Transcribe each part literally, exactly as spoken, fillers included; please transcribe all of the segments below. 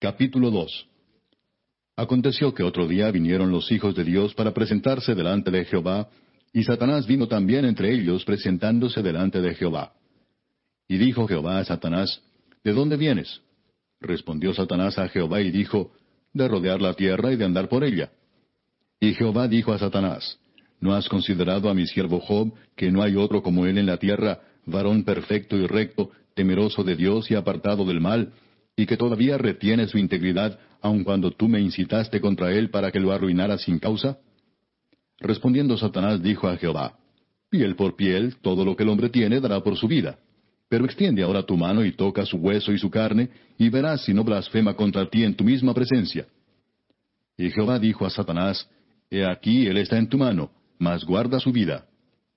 Capítulo dos. Aconteció que otro día vinieron los hijos de Dios para presentarse delante de Jehová, y Satanás vino también entre ellos presentándose delante de Jehová. Y dijo Jehová a Satanás, ¿De dónde vienes? Respondió Satanás a Jehová y dijo, De rodear la tierra y de andar por ella. Y Jehová dijo a Satanás, ¿No has considerado a mi siervo Job, que no hay otro como él en la tierra, varón perfecto y recto, temeroso de Dios y apartado del mal, y que todavía retiene su integridad, aun cuando tú me incitaste contra él para que lo arruinara sin causa? Respondiendo Satanás dijo a Jehová, Piel por piel, todo lo que el hombre tiene dará por su vida. Pero extiende ahora tu mano y toca su hueso y su carne, y verás si no blasfema contra ti en tu misma presencia. Y Jehová dijo a Satanás, He aquí, él está en tu mano, mas guarda su vida.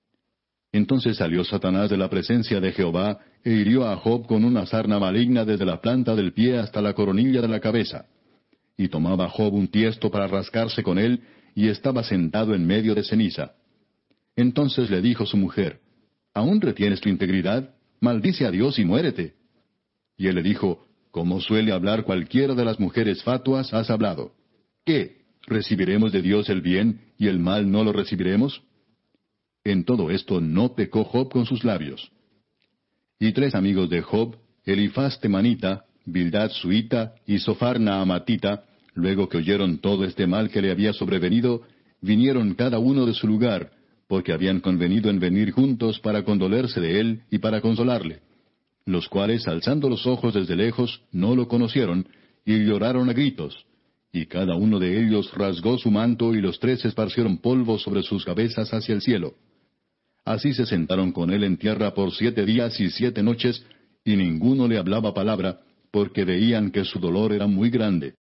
Entonces salió Satanás de la presencia de Jehová, e hirió a Job con una sarna maligna desde la planta del pie hasta la coronilla de la cabeza. Y tomaba Job un tiesto para rascarse con él, y estaba sentado en medio de ceniza. Entonces le dijo su mujer, ¿Aún retienes tu integridad? Maldice a Dios y muérete. Y él le dijo, Como suele hablar cualquiera de las mujeres fatuas, has hablado. ¿Qué? ¿Recibiremos de Dios el bien, y el mal no lo recibiremos? En todo esto no pecó Job con sus labios. Y tres amigos de Job, Elifaz temanita, Bildad suita y Sophar naamatita, luego que oyeron todo este mal que le había sobrevenido, vinieron cada uno de su lugar, porque habían convenido en venir juntos para condolerse de él y para consolarle, los cuales, alzando los ojos desde lejos, no lo conocieron, y lloraron a gritos, y cada uno de ellos rasgó su manto, y los tres esparcieron polvo sobre sus cabezas hacia el cielo. Así se sentaron con él en tierra por siete días y siete noches, y ninguno le hablaba palabra, porque veían que su dolor era muy grande.